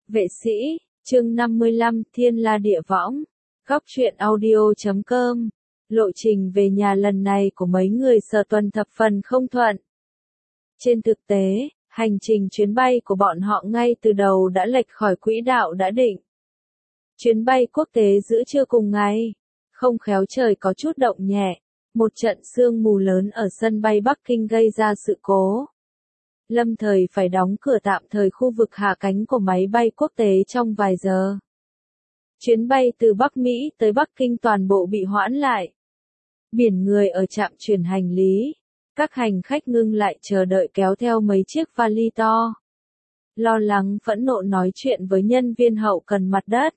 Vệ sĩ, chương 55, Thiên La Địa Võng, góc truyện audio.com. Lộ trình về nhà lần này của mấy người Sở Tuần thập phần không thuận. Trên thực tế, hành trình chuyến bay của bọn họ ngay từ đầu đã lệch khỏi quỹ đạo đã định. Chuyến bay quốc tế giữa trưa cùng ngày, không khéo trời có chút động nhẹ, một trận sương mù lớn ở sân bay Bắc Kinh gây ra sự cố. Lâm thời phải đóng cửa tạm thời khu vực hạ cánh của máy bay quốc tế trong vài giờ. Chuyến bay từ Bắc Mỹ tới Bắc Kinh toàn bộ bị hoãn lại. Biển người ở trạm chuyển hành lý, các hành khách ngưng lại chờ đợi kéo theo mấy chiếc vali to. Lo lắng phẫn nộ nói chuyện với nhân viên hậu cần mặt đất.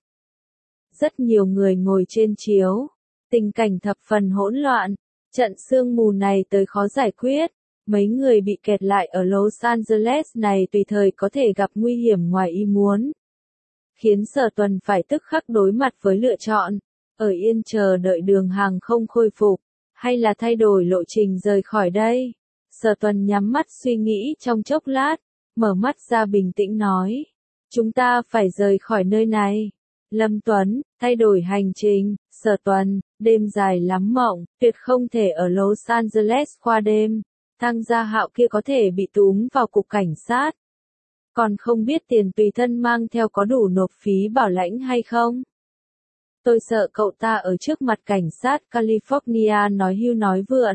Rất nhiều người ngồi trên chiếu, tình cảnh thập phần hỗn loạn, trận sương mù này tới khó giải quyết. Mấy người bị kẹt lại ở Los Angeles này tùy thời có thể gặp nguy hiểm ngoài ý muốn. Khiến Sở Tuần phải tức khắc đối mặt với lựa chọn, ở yên chờ đợi đường hàng không khôi phục, hay là thay đổi lộ trình rời khỏi đây. Sở Tuần nhắm mắt suy nghĩ trong chốc lát, mở mắt ra bình tĩnh nói. Chúng ta phải rời khỏi nơi này. Lâm Tuấn, thay đổi hành trình. Sở Tuần, đêm dài lắm mộng, tuyệt không thể ở Los Angeles qua đêm. Thang Gia Hạo kia có thể bị túm vào cục cảnh sát. Còn không biết tiền tùy thân mang theo có đủ nộp phí bảo lãnh hay không? Tôi sợ cậu ta ở trước mặt cảnh sát California nói hưu nói vượn.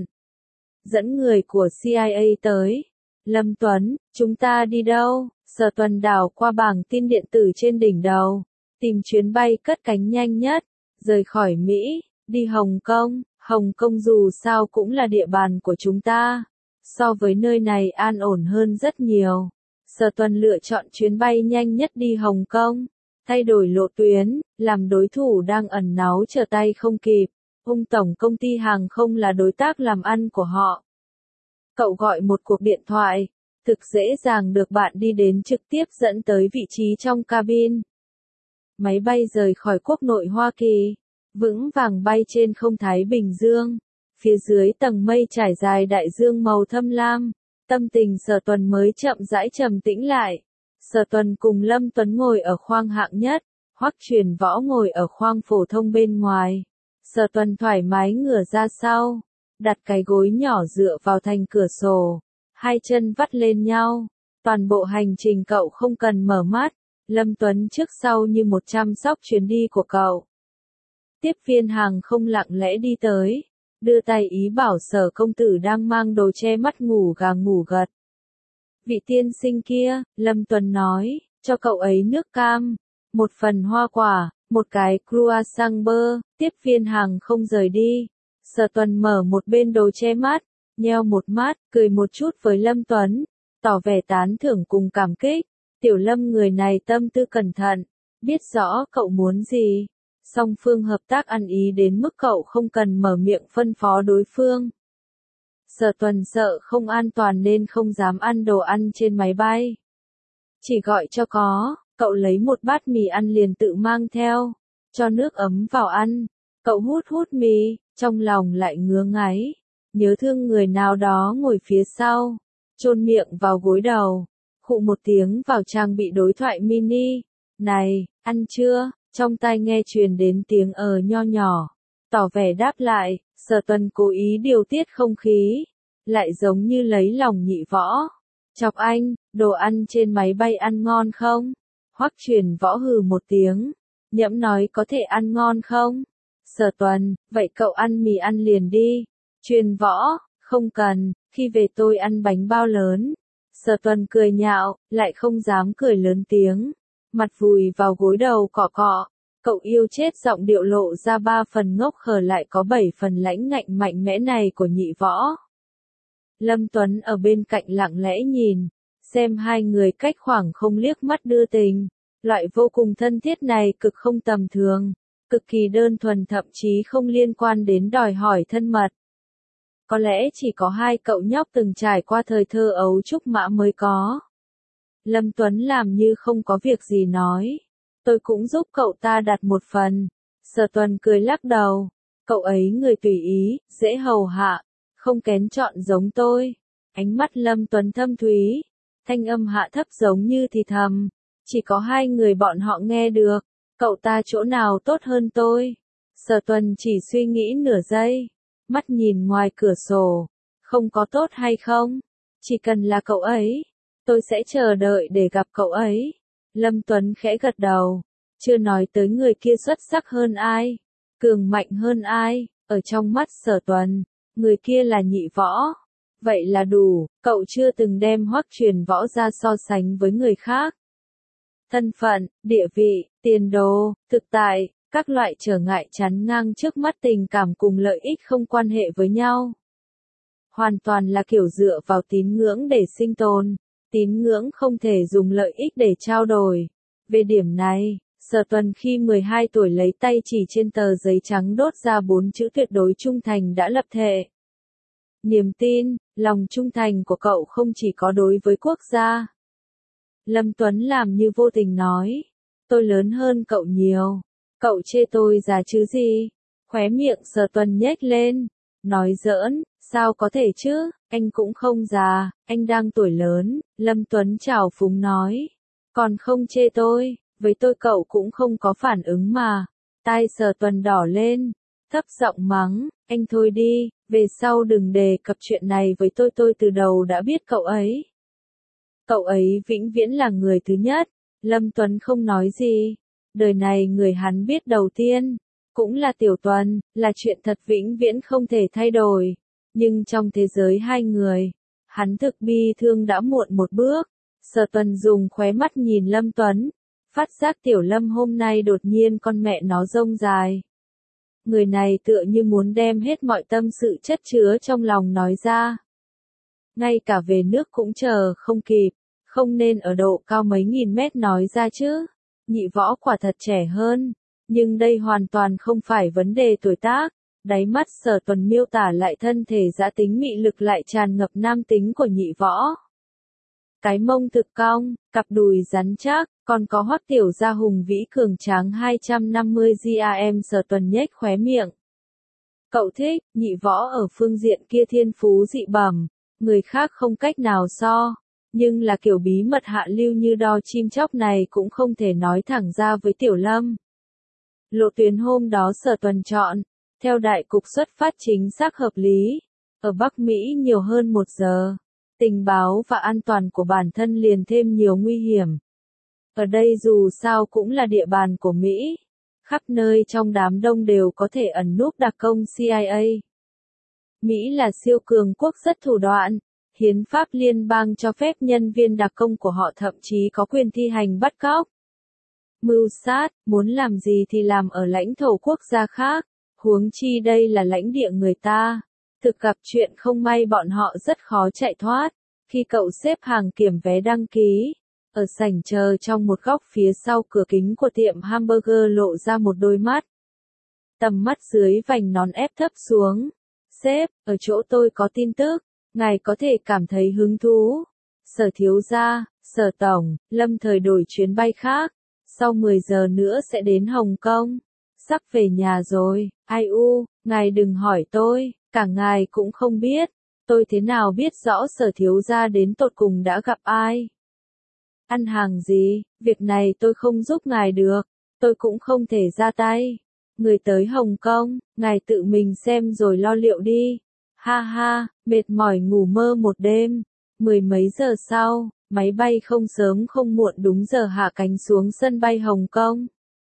Dẫn người của CIA tới. Lâm Tuấn, chúng ta đi đâu? Sở Tuần đảo qua bảng tin điện tử trên đỉnh đầu. Tìm chuyến bay cất cánh nhanh nhất. Rời khỏi Mỹ, đi Hồng Kông. Hồng Kông dù sao cũng là địa bàn của chúng ta. So với nơi này an ổn hơn rất nhiều. Sở Tuần lựa chọn chuyến bay nhanh nhất đi Hồng Kông. Thay đổi lộ tuyến, làm đối thủ đang ẩn náu trở tay không kịp. Ông tổng công ty hàng không là đối tác làm ăn của họ. Cậu gọi một cuộc điện thoại, thực dễ dàng được bạn đi đến trực tiếp dẫn tới vị trí trong cabin. Máy bay rời khỏi quốc nội Hoa Kỳ, vững vàng bay trên không Thái Bình Dương. Phía dưới tầng mây trải dài đại dương màu thâm lam, tâm tình Sở Tuần mới chậm rãi trầm tĩnh lại. Sở Tuần cùng Lâm Tuấn ngồi ở khoang hạng nhất, Hoắc Truyền Võ ngồi ở khoang phổ thông bên ngoài. Sở Tuần thoải mái ngửa ra sau, đặt cái gối nhỏ dựa vào thành cửa sổ, hai chân vắt lên nhau. Toàn bộ hành trình cậu không cần mở mắt, Lâm Tuấn trước sau như một chăm sóc chuyến đi của cậu. Tiếp viên hàng không lặng lẽ đi tới, đưa tay ý bảo Sở công tử đang mang đồ che mắt ngủ gà ngủ gật. Vị tiên sinh kia, Lâm Tuấn nói, cho cậu ấy nước cam, một phần hoa quả, một cái croissant bơ. Tiếp viên hàng không rời đi. Sở Tuấn mở một bên đồ che mắt, nheo một mắt, cười một chút với Lâm Tuấn, tỏ vẻ tán thưởng cùng cảm kích. Tiểu Lâm người này tâm tư cẩn thận, biết rõ cậu muốn gì. Song phương hợp tác ăn ý đến mức cậu không cần mở miệng phân phó đối phương. Sở Tuần sợ không an toàn nên không dám ăn đồ ăn trên máy bay. Chỉ gọi cho có, cậu lấy một bát mì ăn liền tự mang theo, cho nước ấm vào ăn. Cậu hút mì, trong lòng lại ngứa ngáy, nhớ thương người nào đó ngồi phía sau, chôn miệng vào gối đầu, khụ một tiếng vào trang bị đối thoại mini. Này, ăn chưa? Trong tai nghe truyền đến tiếng nho nhỏ, tỏ vẻ đáp lại. Sở Tuần cố ý điều tiết không khí, lại giống như lấy lòng Nhị Võ. Chọc anh, đồ ăn trên máy bay ăn ngon không? Hoắc Truyền Võ hừ một tiếng, nhẫm nói có thể ăn ngon không? Sở Tuần, vậy cậu ăn mì ăn liền đi. Truyền Võ, không cần, khi về tôi ăn bánh bao lớn. Sở Tuần cười nhạo, lại không dám cười lớn tiếng. Mặt vùi vào gối đầu cọ cọ, cậu yêu chết giọng điệu lộ ra 3 phần ngốc khờ lại có 7 phần lãnh ngạnh mạnh mẽ này của Nhị Võ. Lâm Tuấn ở bên cạnh lặng lẽ nhìn, xem hai người cách khoảng không liếc mắt đưa tình. Loại vô cùng thân thiết này cực không tầm thường, cực kỳ đơn thuần thậm chí không liên quan đến đòi hỏi thân mật. Có lẽ chỉ có hai cậu nhóc từng trải qua thời thơ ấu trúc mã mới có. Lâm Tuấn làm như không có việc gì nói. Tôi cũng giúp cậu ta đặt một phần. Sở Tuần cười lắc đầu. Cậu ấy người tùy ý, dễ hầu hạ, không kén chọn giống tôi. Ánh mắt Lâm Tuấn thâm thúy, thanh âm hạ thấp giống như thì thầm. Chỉ có hai người bọn họ nghe được. Cậu ta chỗ nào tốt hơn tôi? Sở Tuần chỉ suy nghĩ nửa giây. Mắt nhìn ngoài cửa sổ. Không có tốt hay không? Chỉ cần là cậu ấy. Tôi sẽ chờ đợi để gặp cậu ấy. Lâm Tuấn khẽ gật đầu. Chưa nói tới người kia xuất sắc hơn ai. Cường mạnh hơn ai. Ở trong mắt Sở Tuần. Người kia là Nhị Võ. Vậy là đủ. Cậu chưa từng đem Hoắc Truyền Võ ra so sánh với người khác. Thân phận, địa vị, tiền đồ, thực tại, các loại trở ngại chắn ngang trước mắt tình cảm cùng lợi ích không quan hệ với nhau. Hoàn toàn là kiểu dựa vào tín ngưỡng để sinh tồn. Tín ngưỡng không thể dùng lợi ích để trao đổi. Về điểm này, Sở Tuần khi 12 tuổi lấy tay chỉ trên tờ giấy trắng đốt ra 4 chữ tuyệt đối trung thành đã lập thệ. Niềm tin, lòng trung thành của cậu không chỉ có đối với quốc gia. Lâm Tuấn làm như vô tình nói. Tôi lớn hơn cậu nhiều. Cậu chê tôi già chứ gì? Khóe miệng Sở Tuần nhếch lên. Nói giỡn, sao có thể chứ? Anh cũng không già, anh đang tuổi lớn. Lâm Tuấn trào phúng nói. Còn không chê tôi, với tôi cậu cũng không có phản ứng mà. Tai Sở Tuần đỏ lên. Thấp giọng mắng, anh thôi đi, về sau đừng đề cập chuyện này với tôi từ đầu đã biết cậu ấy. Cậu ấy vĩnh viễn là người thứ nhất. Lâm Tuấn không nói gì. Đời này người hắn biết đầu tiên, cũng là Tiểu Tuần, là chuyện thật vĩnh viễn không thể thay đổi. Nhưng trong thế giới hai người, hắn thực bi thương đã muộn một bước. Sở Tuần dùng khóe mắt nhìn Lâm Tuấn, phát giác Tiểu Lâm hôm nay đột nhiên con mẹ nó rông dài. Người này tựa như muốn đem hết mọi tâm sự chất chứa trong lòng nói ra. Ngay cả về nước cũng chờ không kịp, không nên ở độ cao mấy nghìn mét nói ra chứ. Nhị Võ quả thật trẻ hơn, nhưng đây hoàn toàn không phải vấn đề tuổi tác. Đáy mắt Sở Tuần miêu tả lại thân thể dã tính mị lực lại tràn ngập nam tính của Nhị Võ. Cái mông thực cong, cặp đùi rắn chắc, còn có Hoắc tiểu gia hùng vĩ cường tráng 250 gram. Sở Tuần nhếch khóe miệng. Cậu thích, Nhị Võ ở phương diện kia thiên phú dị bẩm, người khác không cách nào so. Nhưng là kiểu bí mật hạ lưu như đo chim chóc này cũng không thể nói thẳng ra với Tiểu Lâm. Lộ tuyến hôm đó Sở Tuần chọn, theo đại cục xuất phát chính xác hợp lý. Ở Bắc Mỹ nhiều hơn 1 giờ. Tình báo và an toàn của bản thân liền thêm nhiều nguy hiểm. Ở đây dù sao cũng là địa bàn của Mỹ. Khắp nơi trong đám đông đều có thể ẩn núp đặc công CIA. Mỹ là siêu cường quốc rất thủ đoạn. Hiến pháp liên bang cho phép nhân viên đặc công của họ thậm chí có quyền thi hành bắt cóc. Mưu sát, muốn làm gì thì làm ở lãnh thổ quốc gia khác, huống chi đây là lãnh địa người ta. Thực gặp chuyện không may bọn họ rất khó chạy thoát. Khi cậu xếp hàng kiểm vé đăng ký, ở sảnh chờ trong một góc phía sau cửa kính của tiệm hamburger lộ ra một đôi mắt. Tầm mắt dưới vành nón ép thấp xuống. Sếp, ở chỗ tôi có tin tức. Ngài có thể cảm thấy hứng thú. Sở thiếu gia, Sở tổng, lâm thời đổi chuyến bay khác. Sau 10 giờ nữa sẽ đến Hồng Kông. Sắp về nhà rồi. Ai u, ngài đừng hỏi tôi, cả ngài cũng không biết. Tôi thế nào biết rõ Sở thiếu gia đến tột cùng đã gặp ai? Ăn hàng gì, việc này tôi không giúp ngài được. Tôi cũng không thể ra tay. Người tới Hồng Kông, ngài tự mình xem rồi lo liệu đi. Ha ha, mệt mỏi ngủ mơ một đêm. 10 mấy giờ sau, máy bay không sớm không muộn đúng giờ hạ cánh xuống sân bay Hồng Kông.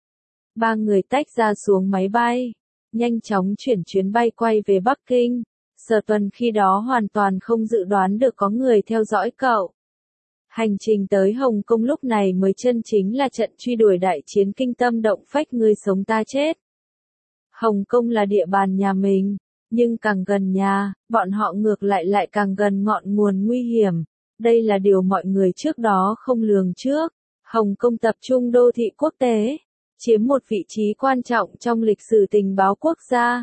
3 người tách ra xuống máy bay, nhanh chóng chuyển chuyến bay quay về Bắc Kinh. Sở Tuần khi đó hoàn toàn không dự đoán được có người theo dõi cậu. Hành trình tới Hồng Kông lúc này mới chân chính là trận truy đuổi đại chiến kinh tâm động phách người sống ta chết. Hồng Kông là địa bàn nhà mình. Nhưng càng gần nhà, bọn họ ngược lại càng gần ngọn nguồn nguy hiểm. Đây là điều mọi người trước đó không lường trước. Hồng Kông tập trung đô thị quốc tế, chiếm một vị trí quan trọng trong lịch sử tình báo quốc gia.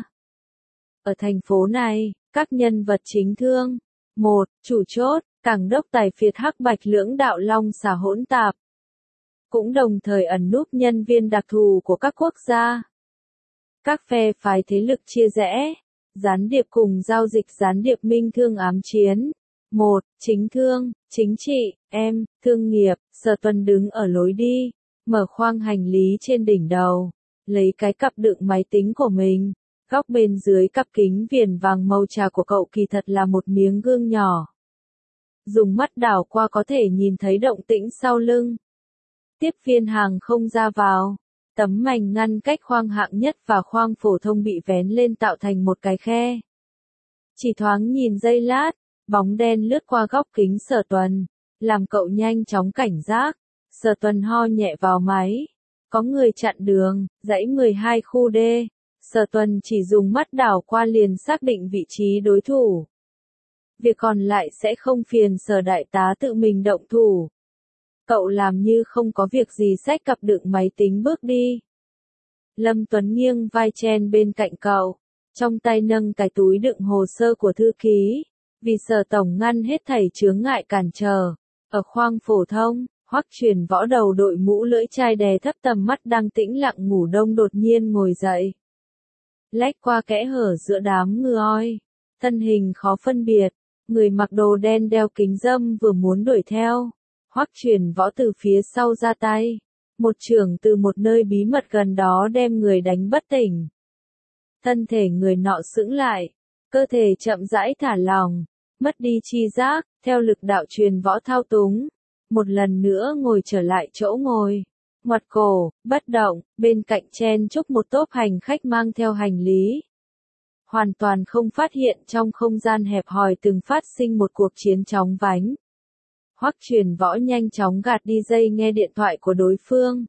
Ở thành phố này, các nhân vật chính thương. 1. Chủ chốt, Cảng đốc tài phiệt Hắc Bạch lưỡng đạo long xà hỗn tạp. Cũng đồng thời ẩn núp nhân viên đặc thù của các quốc gia. Các phe phái thế lực chia rẽ. Gián điệp cùng giao dịch gián điệp minh thương ám chiến. 1. Chính thương, chính trị, em, thương nghiệp. Sở Tuần đứng ở lối đi, mở khoang hành lý trên đỉnh đầu, lấy cái cặp đựng máy tính của mình. Góc bên dưới cặp kính viền vàng màu trà của cậu kỳ thật là một miếng gương nhỏ. Dùng mắt đảo qua có thể nhìn thấy động tĩnh sau lưng. Tiếp viên hàng không ra vào. Tấm mảnh ngăn cách khoang hạng nhất và khoang phổ thông bị vén lên tạo thành một cái khe. Chỉ thoáng nhìn giây lát, bóng đen lướt qua góc kính Sở Tuần, làm cậu nhanh chóng cảnh giác. Sở Tuần ho nhẹ vào máy. Có người chặn đường, dãy 12 khu D. Sở Tuần chỉ dùng mắt đảo qua liền xác định vị trí đối thủ. Việc còn lại sẽ không phiền Sở đại tá tự mình động thủ. Cậu làm như không có việc gì xách cặp đựng máy tính bước đi. Lâm Tuấn nghiêng vai chen bên cạnh cậu, trong tay nâng cái túi đựng hồ sơ của thư ký, vì Sở tổng ngăn hết thảy chướng ngại cản trở. Ở khoang phổ thông, Hoắc Truyền Võ đầu đội mũ lưỡi chai đè thấp tầm mắt đang tĩnh lặng ngủ đông đột nhiên ngồi dậy. Lách qua kẽ hở giữa đám ngư oi, thân hình khó phân biệt, người mặc đồ đen đeo kính râm vừa muốn đuổi theo. Hoắc Truyền Võ từ phía sau ra tay, một chưởng từ một nơi bí mật gần đó đem người đánh bất tỉnh. Thân thể người nọ sững lại, cơ thể chậm rãi thả lỏng, mất đi chi giác, theo lực đạo Truyền Võ thao túng, một lần nữa ngồi trở lại chỗ ngồi, ngoặt cổ, bất động, bên cạnh chen chúc một tốp hành khách mang theo hành lý. Hoàn toàn không phát hiện trong không gian hẹp hòi từng phát sinh một cuộc chiến chóng vánh. Hoắc Truyền Võ nhanh chóng gạt đi dây nghe điện thoại của đối phương.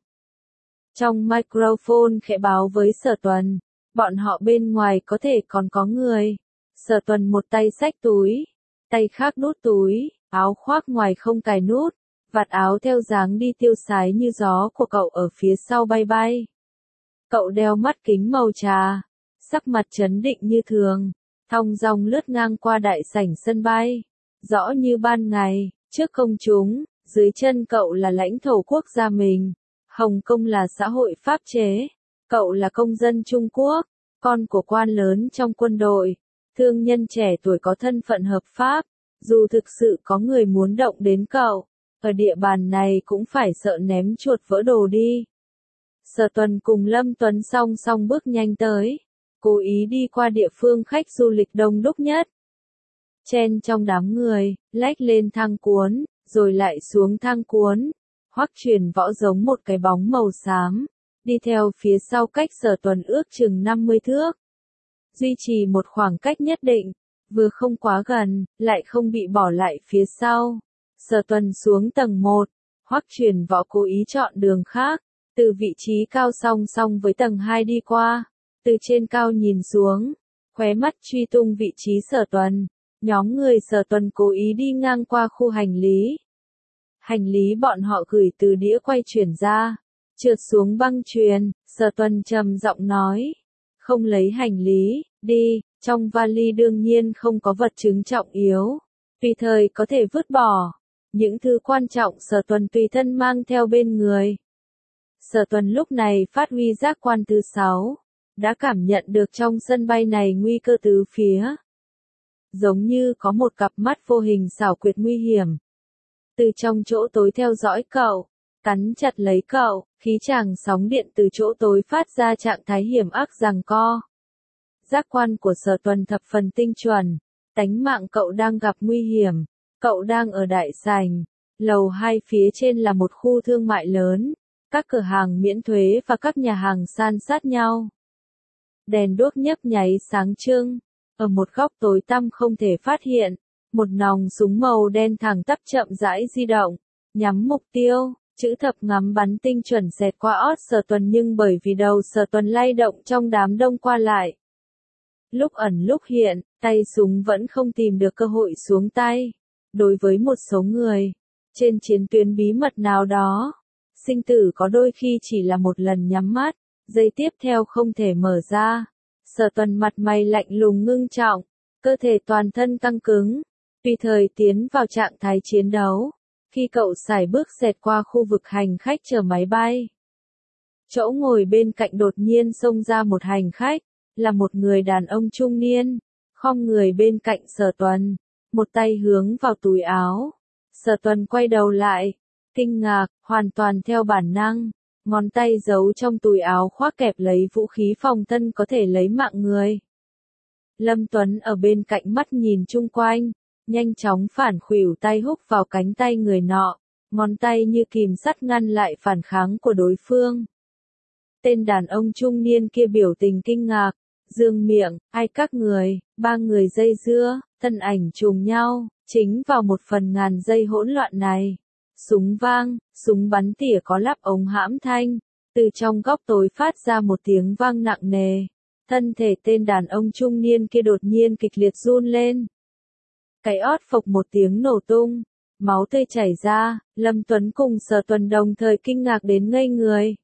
Trong microphone khẽ báo với Sở Tuần, bọn họ bên ngoài có thể còn có người. Sở Tuần một tay xách túi, tay khác đút túi, áo khoác ngoài không cài nút, vạt áo theo dáng đi tiêu sái như gió của cậu ở phía sau bay bay. Cậu đeo mắt kính màu trà, sắc mặt trấn định như thường, thong dong lướt ngang qua đại sảnh sân bay, rõ như ban ngày. Trước công chúng, dưới chân cậu là lãnh thổ quốc gia mình. Hồng Kông là xã hội pháp chế. Cậu là công dân Trung Quốc, con của quan lớn trong quân đội, thương nhân trẻ tuổi có thân phận hợp pháp. Dù thực sự có người muốn động đến cậu, ở địa bàn này cũng phải sợ ném chuột vỡ đồ đi. Sở Tuần cùng Lâm Tuấn song song bước nhanh tới, cố ý đi qua địa phương khách du lịch đông đúc nhất. Chen trong đám người, lách lên thang cuốn, rồi lại xuống thang cuốn. Hoắc Truyền Võ giống một cái bóng màu xám, đi theo phía sau cách Sở Tuần ước chừng 50 thước. Duy trì một khoảng cách nhất định, vừa không quá gần, lại không bị bỏ lại phía sau. Sở Tuần xuống tầng 1, Hoắc Truyền Võ cố ý chọn đường khác, từ vị trí cao song song với tầng 2 đi qua, từ trên cao nhìn xuống, khóe mắt truy tung vị trí Sở Tuần. Nhóm người Sở Tuần cố ý đi ngang qua khu hành lý. Hành lý bọn họ gửi từ đĩa quay chuyển ra, trượt xuống băng chuyền. Sở Tuần trầm giọng nói, không lấy hành lý, đi, trong vali đương nhiên không có vật chứng trọng yếu, tùy thời có thể vứt bỏ. Những thứ quan trọng Sở Tuần tùy thân mang theo bên người. Sở Tuần lúc này phát huy giác quan thứ 6, đã cảm nhận được trong sân bay này nguy cơ tứ phía. Giống như có một cặp mắt vô hình xảo quyệt nguy hiểm. Từ trong chỗ tối theo dõi cậu, cắn chặt lấy cậu, khí tràng sóng điện từ chỗ tối phát ra trạng thái hiểm ác giằng co. Giác quan của Sở Tuần thập phần tinh chuẩn, tánh mạng cậu đang gặp nguy hiểm, cậu đang ở đại sảnh, lầu 2 phía trên là một khu thương mại lớn, các cửa hàng miễn thuế và các nhà hàng san sát nhau. Đèn đuốc nhấp nháy sáng trưng. Ở một góc tối tăm không thể phát hiện, một nòng súng màu đen thẳng tắp chậm rãi di động, nhắm mục tiêu, chữ thập ngắm bắn tinh chuẩn xẹt qua ót Sở Tuần nhưng bởi vì đầu Sở Tuần lay động trong đám đông qua lại. Lúc ẩn lúc hiện, tay súng vẫn không tìm được cơ hội xuống tay. Đối với một số người, trên chiến tuyến bí mật nào đó, sinh tử có đôi khi chỉ là một lần nhắm mắt, giây tiếp theo không thể mở ra. Sở Tuần mặt mày lạnh lùng ngưng trọng, cơ thể toàn thân căng cứng, tùy thời tiến vào trạng thái chiến đấu. Khi cậu sải bước xẹt qua khu vực hành khách chờ máy bay, chỗ ngồi bên cạnh đột nhiên xông ra một hành khách, là một người đàn ông trung niên, khom người bên cạnh Sở Tuần, một tay hướng vào túi áo. Sở Tuần quay đầu lại, kinh ngạc, hoàn toàn theo bản năng, ngón tay giấu trong túi áo khoác kẹp lấy vũ khí phòng thân có thể lấy mạng người. Lâm Tuấn ở bên cạnh mắt nhìn chung quanh, nhanh chóng phản khuỷu tay húc vào cánh tay người nọ, ngón tay như kìm sắt ngăn lại phản kháng của đối phương. Tên đàn ông trung niên kia biểu tình kinh ngạc, dương miệng, ai các người, ba người dây dưa, thân ảnh trùng nhau, chính vào một phần ngàn giây hỗn loạn này. Súng vang, súng bắn tỉa có lắp ống hãm thanh, từ trong góc tối phát ra một tiếng vang nặng nề. Thân thể tên đàn ông trung niên kia đột nhiên kịch liệt run lên. Cái ót phộc một tiếng nổ tung, máu tươi chảy ra, Lâm Tuấn cùng Sở Tuần đồng thời kinh ngạc đến ngây người.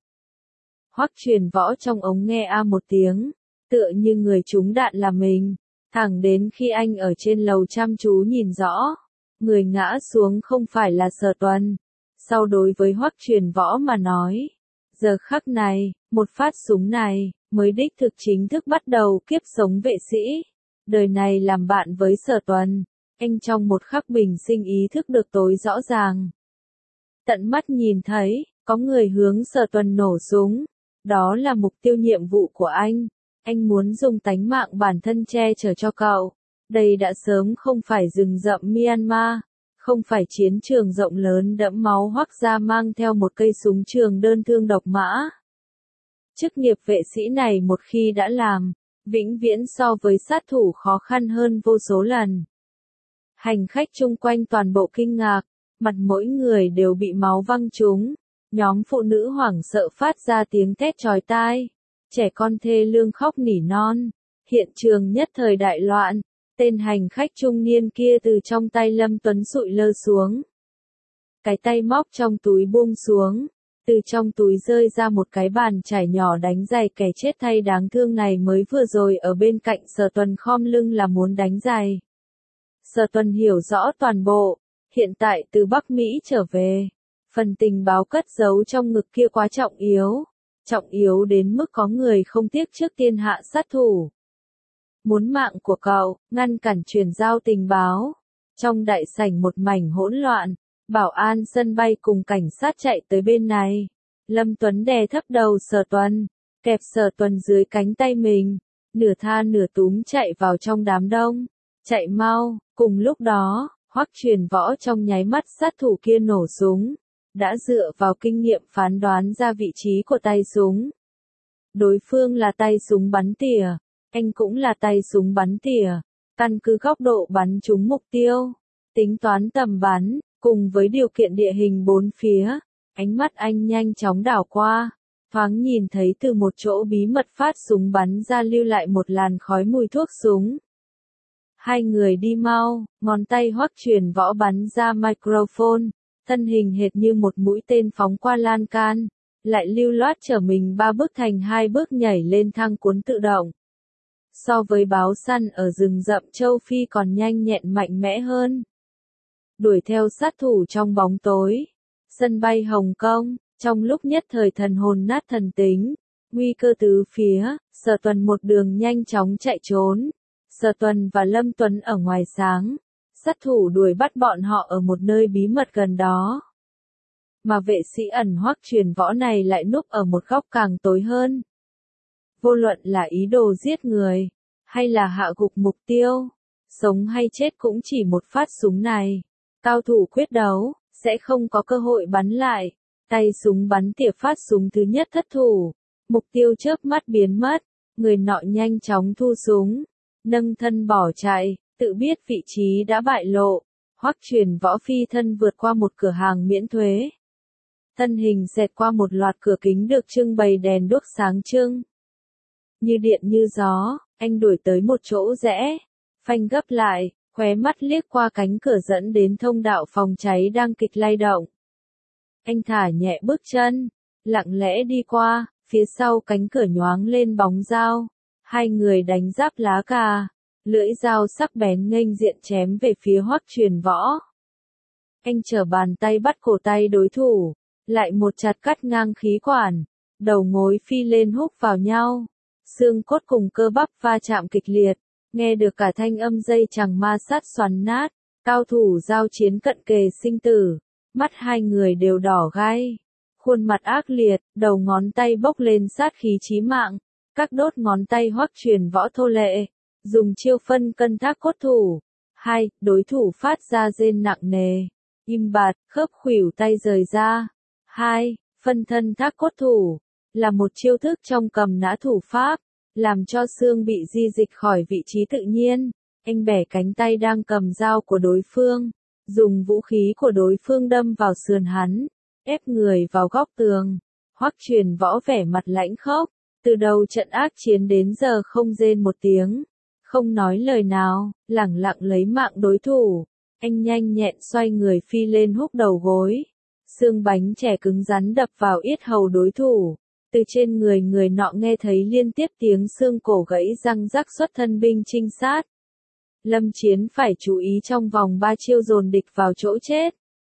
Hoắc Truyền Võ trong ống nghe a một tiếng, tựa như người trúng đạn là mình, thẳng đến khi anh ở trên lầu chăm chú nhìn rõ, người ngã xuống không phải là Sở Tuần. Sau đối với Hoắc Truyền Võ mà nói, giờ khắc này, một phát súng này, mới đích thực chính thức bắt đầu kiếp sống vệ sĩ. Đời này làm bạn với Sở Tuần, anh trong một khắc bình sinh ý thức được tối rõ ràng. Tận mắt nhìn thấy, có người hướng Sở Tuần nổ súng. Đó là mục tiêu nhiệm vụ của anh muốn dùng tánh mạng bản thân che chở cho cậu. Đây đã sớm không phải rừng rậm Myanmar, không phải chiến trường rộng lớn đẫm máu Hoắc gia mang theo một cây súng trường đơn thương độc mã. Chức nghiệp vệ sĩ này một khi đã làm, vĩnh viễn so với sát thủ khó khăn hơn vô số lần. Hành khách chung quanh toàn bộ kinh ngạc, mặt mỗi người đều bị máu văng trúng. Nhóm phụ nữ hoảng sợ phát ra tiếng thét chói tai, trẻ con thê lương khóc nỉ non, hiện trường nhất thời đại loạn, tên hành khách trung niên kia từ trong tay Lâm Tuấn sụi lơ xuống. Cái tay móc trong túi buông xuống, từ trong túi rơi ra một cái bàn chải nhỏ đánh giày kẻ chết thay đáng thương này mới vừa rồi ở bên cạnh Sở Tuần khom lưng là muốn đánh giày. Sở Tuần hiểu rõ toàn bộ, hiện tại từ Bắc Mỹ trở về. Phần tình báo cất giấu trong ngực kia quá trọng yếu đến mức có người không tiếc trước tiên hạ sát thủ. Muốn mạng của cậu, ngăn cản truyền giao tình báo. Trong đại sảnh một mảnh hỗn loạn, bảo an sân bay cùng cảnh sát chạy tới bên này. Lâm Tuấn đè thấp đầu Sở Tuần, kẹp Sở Tuần dưới cánh tay mình, nửa tha nửa túm chạy vào trong đám đông. Chạy mau, cùng lúc đó, Hoắc Truyền Võ trong nháy mắt sát thủ kia nổ súng. Đã dựa vào kinh nghiệm phán đoán ra vị trí của tay súng. Đối phương là tay súng bắn tỉa, anh cũng là tay súng bắn tỉa, căn cứ góc độ bắn trúng mục tiêu, tính toán tầm bắn, cùng với điều kiện địa hình bốn phía, ánh mắt anh nhanh chóng đảo qua, thoáng nhìn thấy từ một chỗ bí mật phát súng bắn ra lưu lại một làn khói mùi thuốc súng. Hai người đi mau, ngón tay Hoắc Truyền Võ bắn ra microphone. Thân hình hệt như một mũi tên phóng qua lan can, lại lưu loát trở mình 3 bước thành 2 bước nhảy lên thang cuốn tự động. So với báo săn ở rừng rậm châu Phi còn nhanh nhẹn mạnh mẽ hơn. Đuổi theo sát thủ trong bóng tối. Sân bay Hồng Kông, trong lúc nhất thời thần hồn nát thần tính, nguy cơ tứ phía, Sở Tuần một đường nhanh chóng chạy trốn. Sở Tuần và Lâm Tuấn ở ngoài sáng. Sát thủ đuổi bắt bọn họ ở một nơi bí mật gần đó. Mà vệ sĩ ẩn Hoắc Truyền Võ này lại núp ở một góc càng tối hơn. Vô luận là ý đồ giết người, hay là hạ gục mục tiêu, sống hay chết cũng chỉ một phát súng này. Cao thủ quyết đấu, sẽ không có cơ hội bắn lại. Tay súng bắn tỉa phát súng thứ nhất thất thủ. Mục tiêu chớp mắt biến mất, người nọ nhanh chóng thu súng, nâng thân bỏ chạy. Tự biết vị trí đã bại lộ, Hoắc Truyền Võ phi thân vượt qua một cửa hàng miễn thuế. Thân hình xẹt qua một loạt cửa kính được trưng bày đèn đuốc sáng trưng. Như điện như gió, anh đuổi tới một chỗ rẽ, phanh gấp lại, khóe mắt liếc qua cánh cửa dẫn đến thông đạo phòng cháy đang kịch lay động. Anh thả nhẹ bước chân, lặng lẽ đi qua, phía sau cánh cửa nhoáng lên bóng dao. Hai người đánh giáp lá cà. Lưỡi dao sắc bén nghênh diện chém về phía Hoắc Truyền Võ. Anh trở bàn tay bắt cổ tay đối thủ, lại một chặt cắt ngang khí quản, đầu gối phi lên húc vào nhau, xương cốt cùng cơ bắp va chạm kịch liệt, nghe được cả thanh âm dây chằng ma sát xoắn nát, Cao thủ giao chiến cận kề sinh tử, mắt hai người đều đỏ gai, khuôn mặt ác liệt, đầu ngón tay bốc lên sát khí chí mạng, các đốt ngón tay Hoắc Truyền Võ thô lệ, dùng chiêu phân cân thác cốt thủ. Hai, đối thủ phát ra rên nặng nề, im bặt, khớp khuỷu tay rời ra. Hai, phân thân thác cốt thủ, là một chiêu thức trong cầm nã thủ pháp, làm cho xương bị di dịch khỏi vị trí tự nhiên. Anh bẻ cánh tay đang cầm dao của đối phương, dùng vũ khí của đối phương đâm vào sườn hắn, ép người vào góc tường. Hoắc Truyền Võ vẻ mặt lãnh khốc, từ đầu trận ác chiến đến giờ không rên một tiếng, không nói lời nào, lẳng lặng lấy mạng đối thủ. Anh nhanh nhẹn xoay người phi lên húc đầu gối, xương bánh chè cứng rắn đập vào yết hầu đối thủ. Từ trên người người nọ nghe thấy liên tiếp tiếng xương cổ gãy răng rắc xuất thân binh trinh sát. Lâm Chiến phải chú ý trong vòng 3 chiêu dồn địch vào chỗ chết.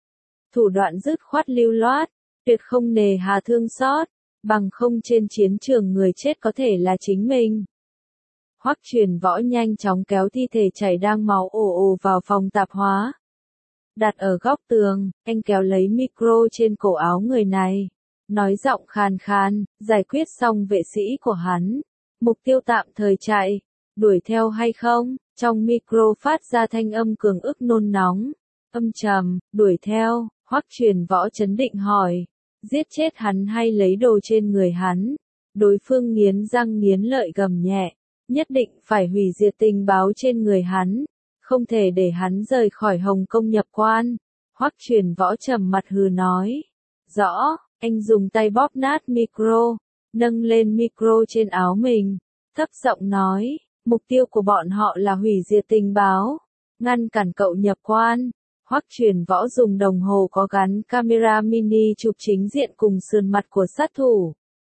Thủ đoạn dứt khoát lưu loát, tuyệt không nề hà thương xót, bằng không trên chiến trường người chết có thể là chính mình. Hoắc Truyền Võ nhanh chóng kéo thi thể chảy đang máu ồ ồ vào phòng tạp hóa. Đặt ở góc tường, anh kéo lấy micro trên cổ áo người này, nói giọng khàn khàn, giải quyết xong vệ sĩ của hắn. Mục tiêu tạm thời chạy, đuổi theo hay không? Trong micro phát ra thanh âm cường ức nôn nóng, âm trầm, đuổi theo. Hoắc Truyền Võ trấn định hỏi, giết chết hắn hay lấy đồ trên người hắn? Đối phương nghiến răng nghiến lợi gầm nhẹ, nhất định phải hủy diệt tình báo trên người hắn, không thể để hắn rời khỏi Hồng Kông nhập quan. Hoắc Truyền Võ trầm mặt hừ nói, rõ. Anh dùng tay bóp nát micro, nâng lên micro trên áo mình, thấp giọng nói, mục tiêu của bọn họ là hủy diệt tình báo, ngăn cản cậu nhập quan. Hoắc Truyền Võ dùng đồng hồ có gắn camera mini chụp chính diện cùng sườn mặt của sát thủ.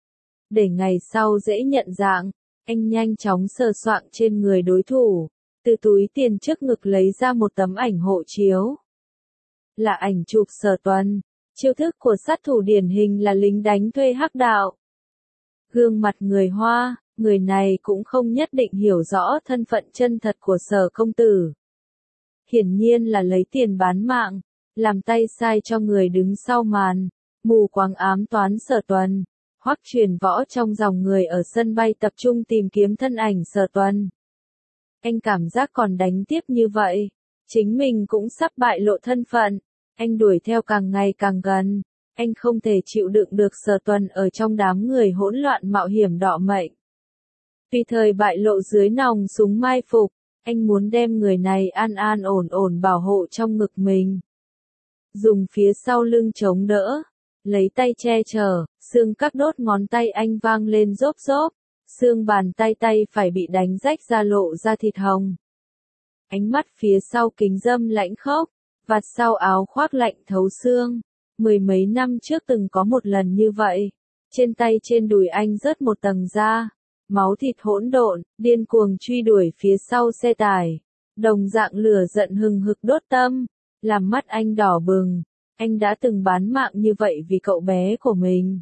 Để ngày sau dễ nhận dạng, anh nhanh chóng sờ soạng trên người đối thủ, từ túi tiền trước ngực lấy ra một tấm ảnh hộ chiếu. Là ảnh chụp Sở Tuần. Chiêu thức của sát thủ điển hình là lính đánh thuê hắc đạo. Gương mặt người Hoa, người này cũng không nhất định hiểu rõ thân phận chân thật của Sở công tử. Hiển nhiên là lấy tiền bán mạng, làm tay sai cho người đứng sau màn, mù quáng ám toán Sở Tuần. Hoắc Truyền Võ trong dòng người ở sân bay tập trung tìm kiếm thân ảnh Sở Tuần. Anh cảm giác còn đánh tiếp như vậy, chính mình cũng sắp bại lộ thân phận. Anh đuổi theo càng ngày càng gần, anh không thể chịu đựng được Sở Tuần ở trong đám người hỗn loạn mạo hiểm đọ mệnh. Tùy thời bại lộ dưới nòng súng mai phục, anh muốn đem người này an an ổn ổn bảo hộ trong ngực mình. Dùng phía sau lưng chống đỡ, lấy tay che chở, xương các đốt ngón tay anh vang lên rốp rốp, xương bàn tay phải bị đánh rách ra lộ ra thịt hồng. Ánh mắt phía sau kính râm lãnh khốc, vạt sau áo khoác lạnh thấu xương. Mười mấy năm trước từng có một lần như vậy. Trên tay trên đùi anh rớt một tầng da. Máu thịt hỗn độn, điên cuồng truy đuổi phía sau xe tải. Đồng dạng lửa giận hừng hực đốt tâm. Làm mắt anh đỏ bừng. Anh đã từng bán mạng như vậy vì cậu bé của mình.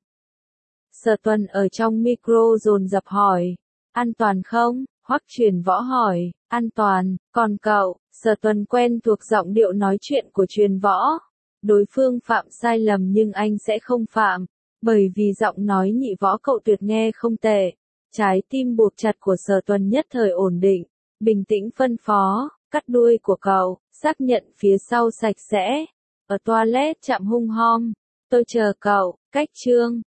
Sở Tuần ở trong micro dồn dập hỏi. An toàn không? Hoắc Truyền Võ hỏi. An toàn, còn cậu? Sở Tuần quen thuộc giọng điệu nói chuyện của Truyền Võ. Đối phương phạm sai lầm nhưng anh sẽ không phạm, bởi vì giọng nói nhị võ cậu tuyệt nghe không tệ. Trái tim buộc chặt của Sở Tuần nhất thời ổn định, bình tĩnh phân phó, cắt đuôi của cậu, xác nhận phía sau sạch sẽ. Ở toilet chạm hung hom, tôi chờ cậu, cách chương.